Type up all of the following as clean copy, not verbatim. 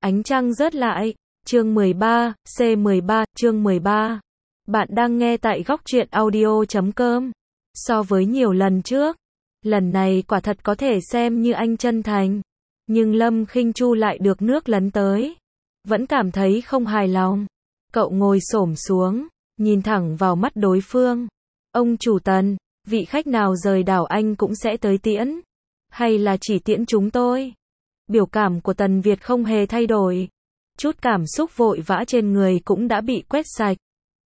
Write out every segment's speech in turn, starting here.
Ánh trăng rớt lại. Chương 13, C13, chương 13. Bạn đang nghe tại góc truyện audio.com. So với nhiều lần trước, lần này quả thật có thể xem như anh chân thành. Nhưng Lâm Khinh Chu lại được nước lấn tới. Vẫn cảm thấy không hài lòng. Cậu ngồi xổm xuống, nhìn thẳng vào mắt đối phương. Ông chủ Tần, vị khách nào rời đảo anh cũng sẽ tới tiễn. Hay là chỉ tiễn chúng tôi? Biểu cảm của Tần Việt không hề thay đổi. Chút cảm xúc vội vã trên người cũng đã bị quét sạch.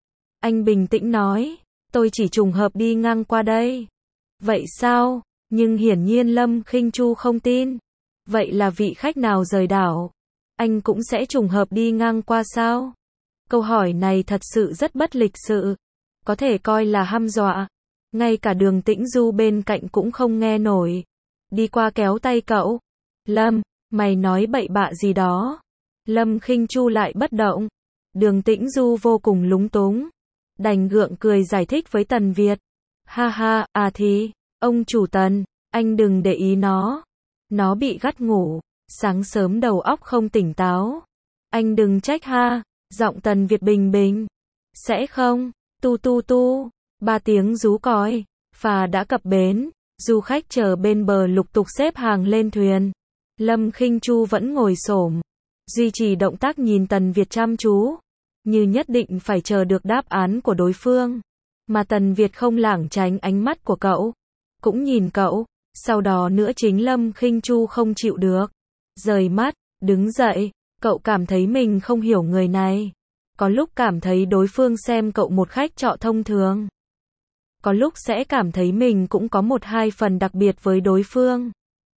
Anh bình tĩnh nói, tôi chỉ trùng hợp đi ngang qua đây. Vậy sao? Nhưng hiển nhiên Lâm Khinh Chu không tin. Vậy là vị khách nào rời đảo? Anh cũng sẽ trùng hợp đi ngang qua sao? Câu hỏi này thật sự rất bất lịch sự. Có thể coi là hăm dọa. Ngay cả Đường Tĩnh Du bên cạnh cũng không nghe nổi. Đi qua kéo tay cậu. Lâm, mày nói bậy bạ gì đó? Lâm Khinh Chu lại bất động. Đường Tĩnh Du vô cùng lúng túng. Đành gượng cười giải thích với Tần Việt. Ha ha, thì, ông chủ Tần, anh đừng để ý nó. Nó bị gắt ngủ, sáng sớm đầu óc không tỉnh táo. Anh đừng trách ha, giọng Tần Việt bình bình. Sẽ không, tu tu tu, 3 tiếng rú còi, phà đã cập bến, du khách chờ bên bờ lục tục xếp hàng lên thuyền. Lâm Khinh Chu vẫn ngồi xổm, duy trì động tác nhìn Tần Việt chăm chú, như nhất định phải chờ được đáp án của đối phương. Mà Tần Việt không lảng tránh ánh mắt của cậu, cũng nhìn cậu. Sau đó nữa chính Lâm Khinh Chu không chịu được, rời mắt, đứng dậy. Cậu cảm thấy mình không hiểu người này. Có lúc cảm thấy đối phương xem cậu một khách trọ thông thường. Có lúc sẽ cảm thấy mình cũng có 1-2 phần đặc biệt với đối phương.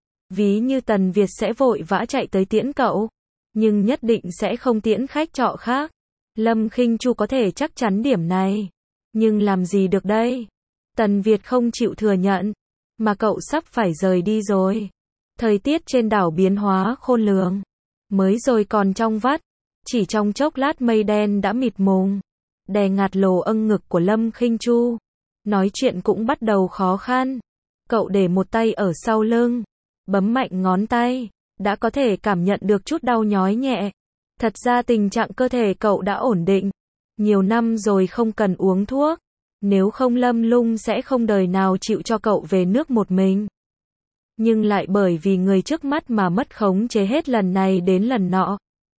Ví như Tần Việt sẽ vội vã chạy tới tiễn cậu, nhưng nhất định sẽ không tiễn khách trọ khác. Lâm Khinh Chu có thể chắc chắn điểm này. Nhưng làm gì được đây? Tần Việt không chịu thừa nhận. Mà cậu sắp phải rời đi rồi. Thời tiết trên đảo biến hóa khôn lường. Mới rồi còn trong vắt. Chỉ trong chốc lát mây đen đã mịt mùng. Đè ngạt lồ âng ngực của Lâm Khinh Chu. Nói chuyện cũng bắt đầu khó khăn. Cậu để một tay ở sau lưng. Bấm mạnh ngón tay. Đã có thể cảm nhận được chút đau nhói nhẹ. Thật ra tình trạng cơ thể cậu đã ổn định. Nhiều năm rồi không cần uống thuốc. Nếu không Lâm Lung sẽ không đời nào chịu cho cậu về nước một mình. Nhưng lại bởi vì người trước mắt mà mất khống chế hết lần này đến lần nọ.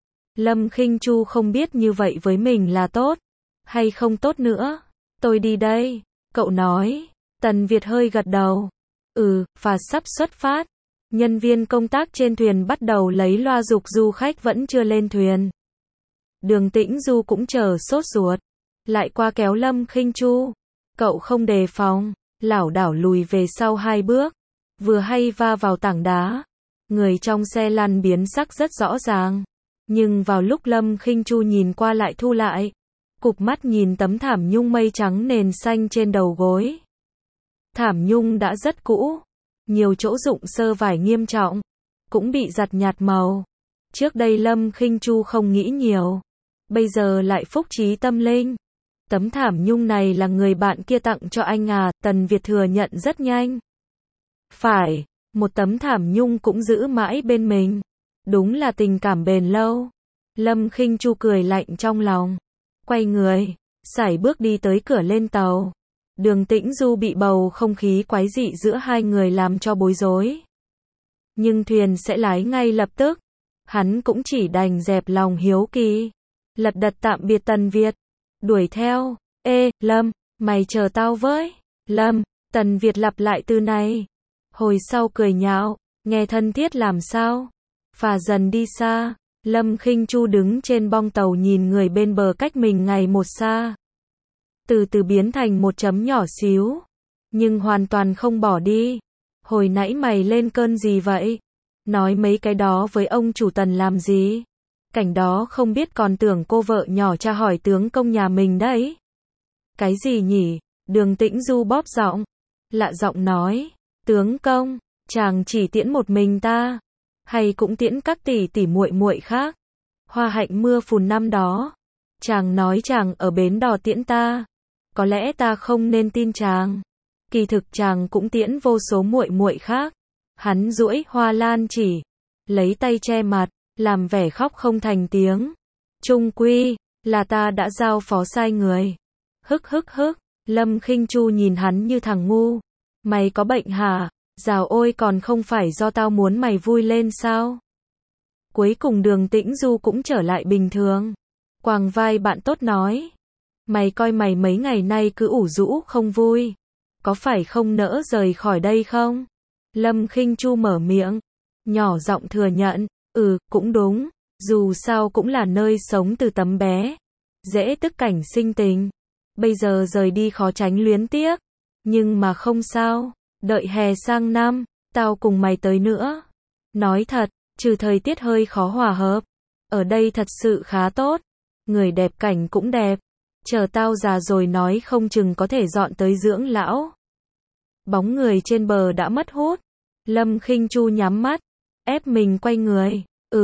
Lâm Khinh Chu không biết như vậy với mình là tốt, hay không tốt nữa. Tôi đi đây, cậu nói. Tần Việt hơi gật đầu. Phà sắp xuất phát. Nhân viên công tác trên thuyền bắt đầu lấy loa giục du khách vẫn chưa lên thuyền. Đường Tĩnh Du cũng chờ sốt ruột. Lại qua kéo Lâm Khinh Chu. Cậu không đề phòng, lảo đảo lùi về sau 2 bước. Vừa hay va vào tảng đá. Người trong xe lăn biến sắc rất rõ ràng. Nhưng vào lúc Lâm Khinh Chu nhìn qua lại thu lại. Cụp mắt nhìn tấm thảm nhung mây trắng nền xanh trên đầu gối. Thảm nhung đã rất cũ. Nhiều chỗ rụng sơ vải nghiêm trọng. Cũng bị giặt nhạt màu. Trước đây Lâm Khinh Chu không nghĩ nhiều. Bây giờ lại phúc trí tâm linh. Tấm thảm nhung này là người bạn kia tặng cho anh à, Tần Việt thừa nhận rất nhanh. Phải, một tấm thảm nhung cũng giữ mãi bên mình. Đúng là tình cảm bền lâu. Lâm Khinh Chu cười lạnh trong lòng. Quay người, sải bước đi tới cửa lên tàu. Đường Tĩnh Du bị bầu không khí quái dị giữa hai người làm cho bối rối. Nhưng thuyền sẽ lái ngay lập tức. Hắn cũng chỉ đành dẹp lòng hiếu kỳ. Lật đật tạm biệt Tần Việt. Đuổi theo. Lâm, mày chờ tao với. Lâm, Tần Việt lặp lại từ này. Hồi sau cười nhạo, nghe thân thiết làm sao. Phà dần đi xa. Lâm Khinh Chu đứng trên bong tàu nhìn người bên bờ cách mình ngày một xa. Từ từ biến thành một chấm nhỏ xíu. Nhưng hoàn toàn không bỏ đi. Hồi nãy mày lên cơn gì vậy? Nói mấy cái đó với ông chủ Tần làm gì? Cảnh đó không biết còn tưởng cô vợ nhỏ tra hỏi tướng công nhà mình đấy. Cái gì nhỉ? Đường Tĩnh Du bóp giọng. Lạ giọng nói. Tướng công, chàng chỉ tiễn một mình ta. Hay cũng tiễn các tỷ tỷ muội muội khác. Hoa hạnh mưa phùn năm đó. Chàng nói chàng ở bến đò tiễn ta. Có lẽ ta không nên tin chàng. Kỳ thực chàng cũng tiễn vô số muội muội khác. Hắn duỗi hoa lan chỉ. Lấy tay che mặt. làm vẻ khóc không thành tiếng. Chung quy, là ta đã giao phó sai người. Hức hức hức, Lâm Khinh Chu nhìn hắn như thằng ngu. Mày có bệnh hả? Dào ôi còn không phải do tao muốn mày vui lên sao? Cuối cùng Đường Tĩnh Du cũng trở lại bình thường. Quàng vai bạn tốt nói. Mày coi mày mấy ngày nay cứ ủ rũ không vui. Có phải không nỡ rời khỏi đây không? Lâm Khinh Chu mở miệng. Nhỏ giọng thừa nhận. Cũng đúng. Dù sao cũng là nơi sống từ tấm bé. Dễ tức cảnh sinh tình. Bây giờ rời đi khó tránh luyến tiếc. Nhưng mà không sao. Đợi hè sang năm, tao cùng mày tới nữa. Nói thật, trừ thời tiết hơi khó hòa hợp. Ở đây thật sự khá tốt. Người đẹp cảnh cũng đẹp. Chờ tao già rồi nói không chừng có thể dọn tới dưỡng lão. Bóng người trên bờ đã mất hút. Lâm Khinh Chu nhắm mắt. Ép mình quay người.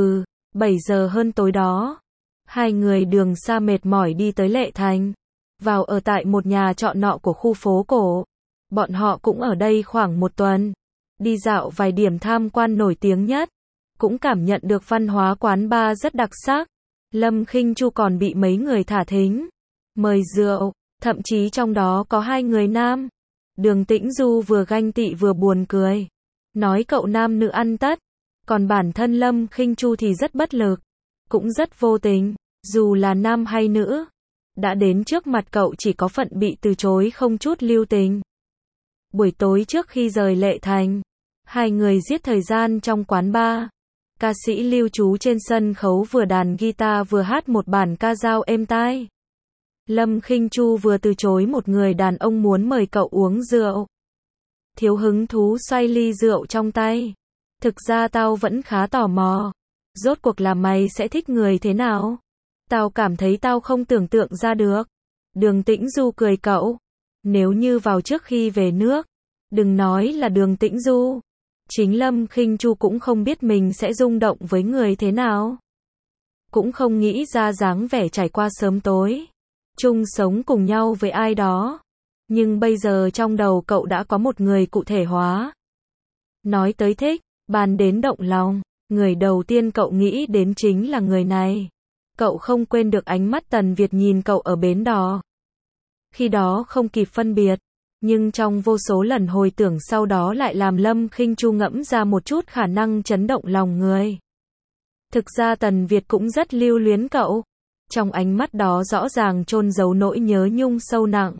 7 giờ hơn tối đó. Hai người đường xa mệt mỏi đi tới Lệ Thành. Vào ở tại một nhà trọ nọ của khu phố cổ. Bọn họ cũng ở đây khoảng 1 tuần. Đi dạo vài điểm tham quan nổi tiếng nhất. Cũng cảm nhận được văn hóa quán bar rất đặc sắc. Lâm Khinh Chu còn bị mấy người thả thính. Mời rượu. Thậm chí trong đó có 2 người nam. Đường Tĩnh Du vừa ganh tị vừa buồn cười. Nói cậu nam nữ ăn tất. Còn bản thân Lâm Khinh Chu thì rất bất lực. Cũng rất vô tình. Dù là nam hay nữ. Đã đến trước mặt cậu chỉ có phận bị từ chối không chút lưu tình. Buổi tối trước khi rời Lệ Thành, hai người giết thời gian trong quán bar. Ca sĩ lưu trú trên sân khấu vừa đàn guitar vừa hát một bản ca dao êm tai. Lâm Khinh Chu vừa từ chối một người đàn ông muốn mời cậu uống rượu. Thiếu hứng thú xoay ly rượu trong tay. Thực ra tao vẫn khá tò mò. Rốt cuộc là mày sẽ thích người thế nào? Tao cảm thấy tao không tưởng tượng ra được. Đường Tĩnh Du cười cậu. Nếu như vào trước khi về nước, đừng nói là Đường Tĩnh Du. Chính Lâm Khinh Chu cũng không biết mình sẽ rung động với người thế nào. Cũng không nghĩ ra dáng vẻ trải qua sớm tối. Chung sống cùng nhau với ai đó. Nhưng bây giờ trong đầu cậu đã có một người cụ thể hóa. Nói tới thích, bàn đến động lòng. Người đầu tiên cậu nghĩ đến chính là người này. Cậu không quên được ánh mắt Tần Việt nhìn cậu ở bến đò. Khi đó không kịp phân biệt, nhưng trong vô số lần hồi tưởng sau đó lại làm Lâm Khinh Chu ngẫm ra một chút khả năng chấn động lòng người. Thực ra Tần Việt cũng rất lưu luyến cậu. Trong ánh mắt đó rõ ràng chôn giấu nỗi nhớ nhung sâu nặng.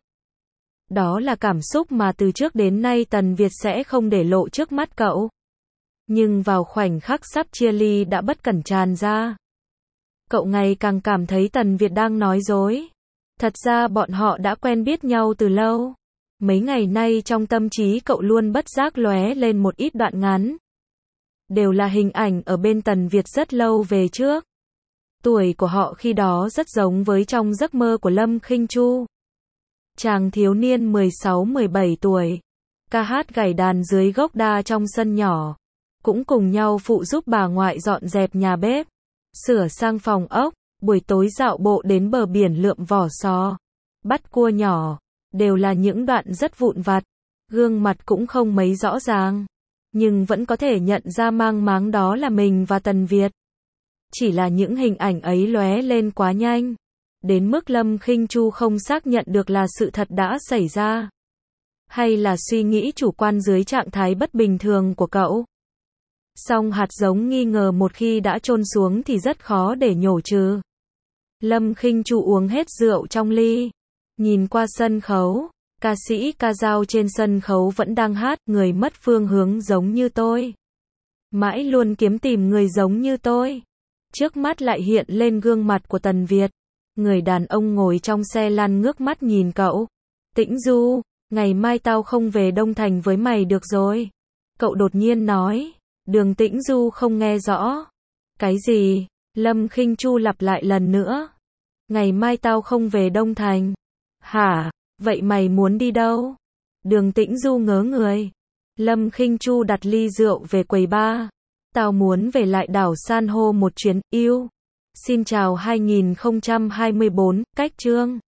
Đó là cảm xúc mà từ trước đến nay Tần Việt sẽ không để lộ trước mắt cậu. Nhưng vào khoảnh khắc sắp chia ly đã bất cẩn tràn ra. Cậu ngày càng cảm thấy Tần Việt đang nói dối. Thật ra bọn họ đã quen biết nhau từ lâu. Mấy ngày nay trong tâm trí cậu luôn bất giác lóe lên một ít đoạn ngắn. Đều là hình ảnh ở bên Tần Việt rất lâu về trước. Tuổi của họ khi đó rất giống với trong giấc mơ của Lâm Khinh Chu. Chàng thiếu niên 16-17 tuổi. Ca hát gảy đàn dưới gốc đa trong sân nhỏ. Cũng cùng nhau phụ giúp bà ngoại dọn dẹp nhà bếp. Sửa sang phòng ốc. Buổi tối dạo bộ đến bờ biển lượm vỏ sò. Bắt cua nhỏ. Đều là những đoạn rất vụn vặt. Gương mặt cũng không mấy rõ ràng. Nhưng vẫn có thể nhận ra mang máng đó là mình và Tần Việt. Chỉ là những hình ảnh ấy lóe lên quá nhanh. Đến mức Lâm Khinh Chu không xác nhận được là sự thật đã xảy ra. Hay là suy nghĩ chủ quan dưới trạng thái bất bình thường của cậu. Song hạt giống nghi ngờ một khi đã chôn xuống thì rất khó để nhổ trừ. Lâm Khinh Chu uống hết rượu trong ly. Nhìn qua sân khấu. Ca sĩ ca dao trên sân khấu vẫn đang hát người mất phương hướng giống như tôi. Mãi luôn kiếm tìm người giống như tôi. Trước mắt lại hiện lên gương mặt của Tần Việt. Người đàn ông ngồi trong xe lăn ngước mắt nhìn cậu. Tĩnh Du, ngày mai tao không về Đông Thành với mày được rồi. Cậu đột nhiên nói. Đường Tĩnh Du không nghe rõ. Cái gì? Lâm Khinh Chu lặp lại lần nữa. Ngày mai tao không về Đông Thành. Hả? Vậy mày muốn đi đâu? Đường Tĩnh Du ngớ người. Lâm Khinh Chu đặt ly rượu về quầy bar. Tao muốn về lại đảo san hô một chuyến, yêu. Xin chào 2024, cách chương.